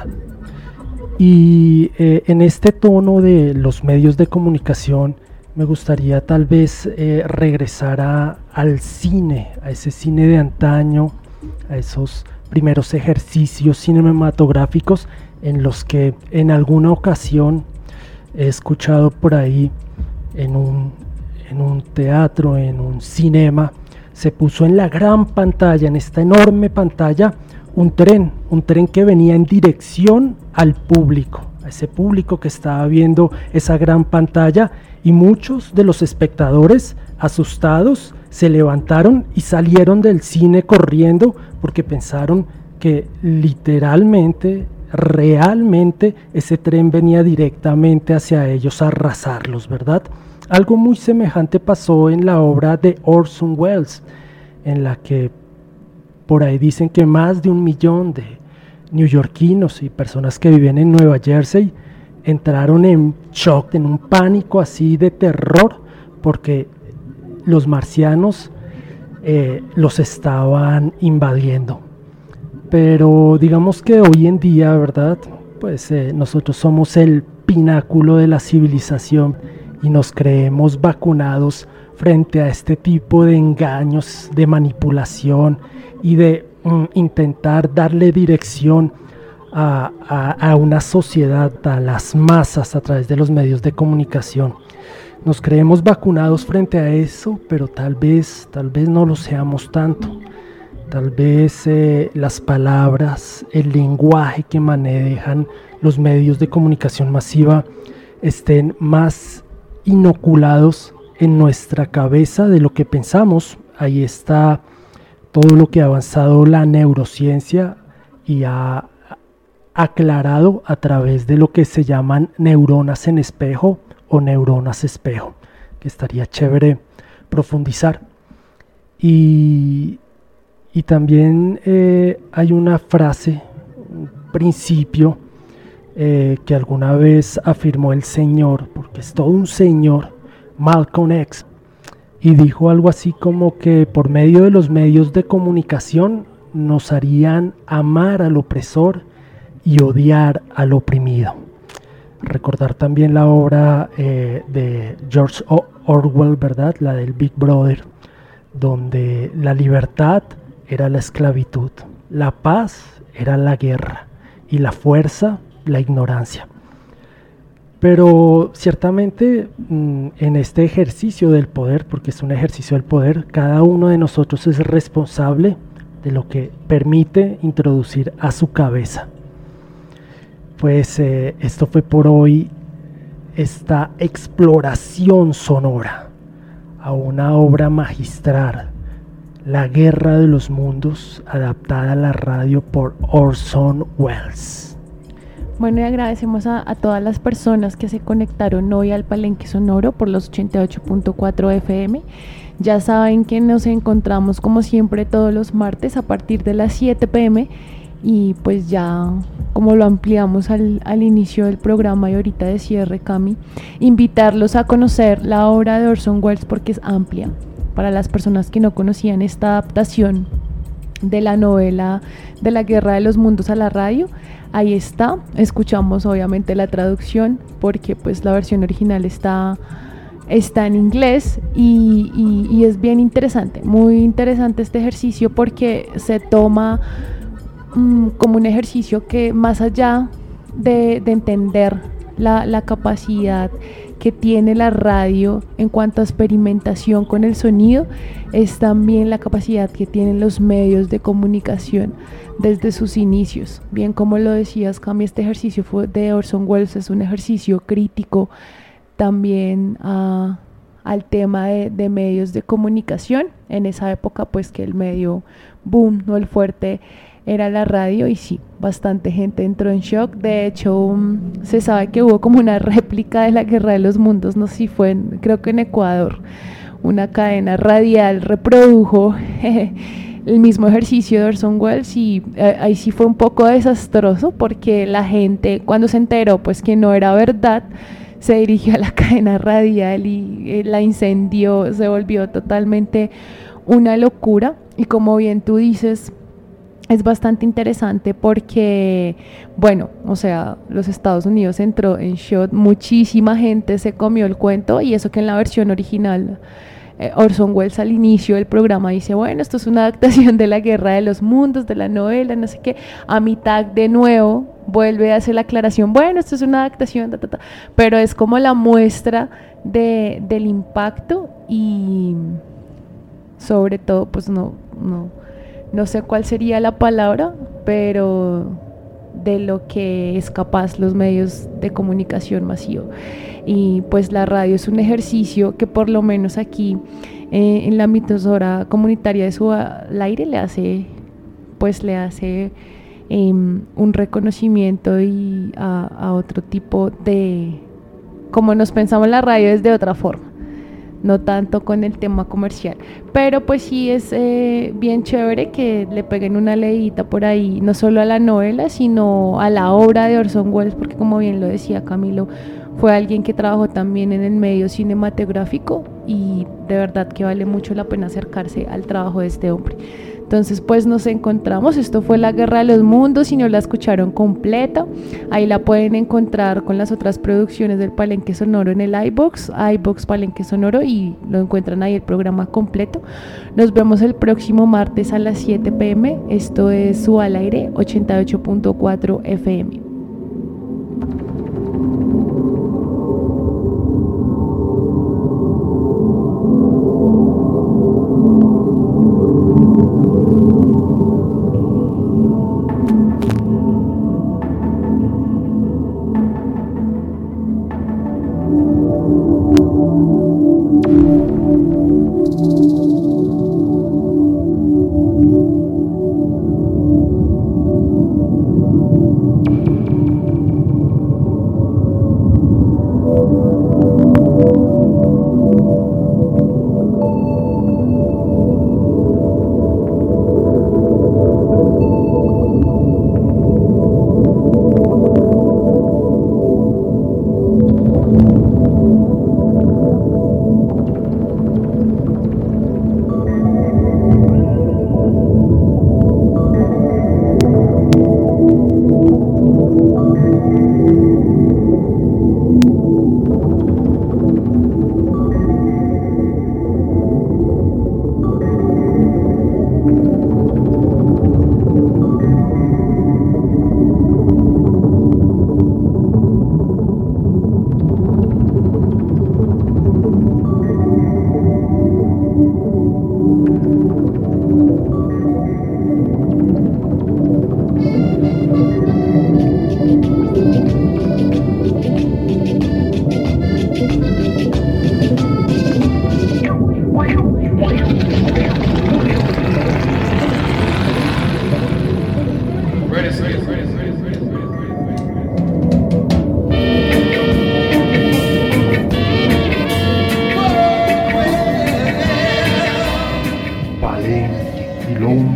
Y eh, en este tono de los medios de comunicación me gustaría tal vez eh, regresar a, al cine, a ese cine de antaño, a esos primeros ejercicios cinematográficos en los que en alguna ocasión he escuchado por ahí en un, en un teatro, en un cinema, se puso en la gran pantalla, en esta enorme pantalla, un tren, un tren que venía en dirección al público, a ese público que estaba viendo esa gran pantalla, y muchos de los espectadores, asustados, se levantaron y salieron del cine corriendo porque pensaron que literalmente, realmente, ese tren venía directamente hacia ellos a arrasarlos, ¿verdad? Algo muy semejante pasó en la obra de Orson Welles, en la que por ahí dicen que más de un millón de neoyorquinos y personas que viven en Nueva Jersey entraron en shock, en un pánico así de terror, porque los marcianos eh, los estaban invadiendo. Pero digamos que hoy en día, ¿verdad?, pues eh, nosotros somos el pináculo de la civilización y nos creemos vacunados frente a este tipo de engaños, de manipulación y de mm, intentar darle dirección a, a, a una sociedad, a las masas a través de los medios de comunicación. Nos creemos vacunados frente a eso, pero tal vez, tal vez no lo seamos tanto. Tal vez eh, las palabras, el lenguaje que manejan los medios de comunicación masiva estén más inoculados en nuestra cabeza de lo que pensamos. Ahí está todo lo que ha avanzado la neurociencia y ha aclarado a través de lo que se llaman neuronas en espejo o neuronas espejo, que estaría chévere profundizar. Y, y también eh, hay una frase, un principio eh, que alguna vez afirmó el señor, porque es todo un señor, Malcolm X, y dijo algo así como que por medio de los medios de comunicación nos harían amar al opresor y odiar al oprimido. Recordar también la obra eh, de George Orwell, ¿verdad?, la del Big Brother, donde la libertad era la esclavitud, la paz era la guerra y la fuerza la ignorancia. Pero ciertamente en este ejercicio del poder, porque es un ejercicio del poder, cada uno de nosotros es responsable de lo que permite introducir a su cabeza. Pues eh, esto fue por hoy, esta exploración sonora a una obra magistral, La Guerra de los Mundos, adaptada a la radio por Orson Welles. Bueno, y agradecemos a, a todas las personas que se conectaron hoy al Palenque Sonoro por los ochenta y ocho punto cuatro F M. Ya saben que nos encontramos como siempre todos los martes a partir de las siete pe eme, y pues ya como lo ampliamos al, al inicio del programa y ahorita de cierre, Cami, invitarlos a conocer la obra de Orson Welles porque es amplia. Para las personas que no conocían esta adaptación de la novela de La Guerra de los Mundos a la radio, ahí está. Escuchamos obviamente la traducción porque pues la versión original está, está en inglés y, y, y es bien interesante, muy interesante este ejercicio porque se toma mmm, como un ejercicio que más allá de, de entender la, la capacidad que tiene la radio en cuanto a experimentación con el sonido, es también la capacidad que tienen los medios de comunicación desde sus inicios. Bien, como lo decías, Cami, este ejercicio fue de Orson Welles, es un ejercicio crítico también a, al tema de, de medios de comunicación. En esa época, pues que el medio boom, no el fuerte, era la radio, y sí, bastante gente entró en shock. De hecho, um, se sabe que hubo como una réplica de La Guerra de los Mundos, no sé si fue, en, creo que en Ecuador, una cadena radial reprodujo el mismo ejercicio de Orson Welles y eh, ahí sí fue un poco desastroso porque la gente, cuando se enteró pues que no era verdad, se dirigió a la cadena radial y eh, la incendió, se volvió totalmente una locura. Y como bien tú dices, es bastante interesante porque, bueno, o sea, los Estados Unidos entró en shock, muchísima gente se comió el cuento, y eso que en la versión original eh, Orson Welles al inicio del programa dice, bueno, esto es una adaptación de La Guerra de los Mundos, de la novela, no sé qué. A mitad de nuevo vuelve a hacer la aclaración, bueno, esto es una adaptación, ta, ta, ta. Pero es como la muestra de, del impacto y sobre todo, pues no, no no sé cuál sería la palabra, pero de lo que es capaz los medios de comunicación masivo. Y pues la radio es un ejercicio que por lo menos aquí eh, en la emisora comunitaria de Suba al Aire le hace, pues le hace eh, un reconocimiento y a, a otro tipo de, como nos pensamos la radio es de otra forma, no tanto con el tema comercial, pero pues sí es eh, bien chévere que le peguen una leidita por ahí, no solo a la novela, sino a la obra de Orson Welles, porque como bien lo decía Camilo, fue alguien que trabajó también en el medio cinematográfico y de verdad que vale mucho la pena acercarse al trabajo de este hombre. Entonces pues nos encontramos, esto fue La Guerra de los Mundos, si no la escucharon completa, ahí la pueden encontrar con las otras producciones del Palenque Sonoro en el iVoox, iVoox Palenque Sonoro, y lo encuentran ahí el programa completo. Nos vemos el próximo martes a las siete pe eme, esto es Suba al Aire ochenta y ocho punto cuatro F M.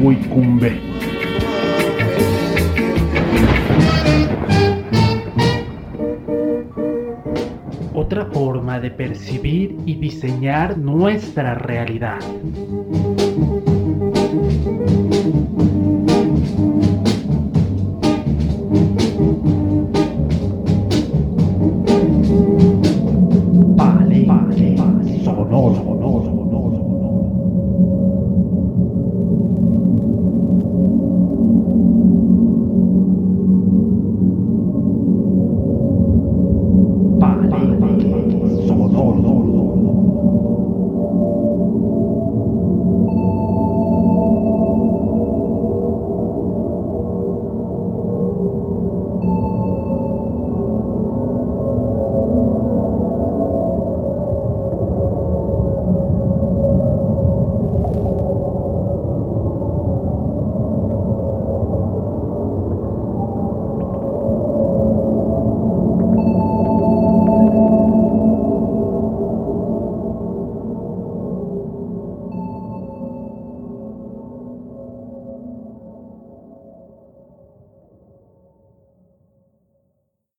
Muicumbe. Otra forma de percibir y diseñar nuestra realidad. Vale, vale, sonoro, sonoro, sonoro.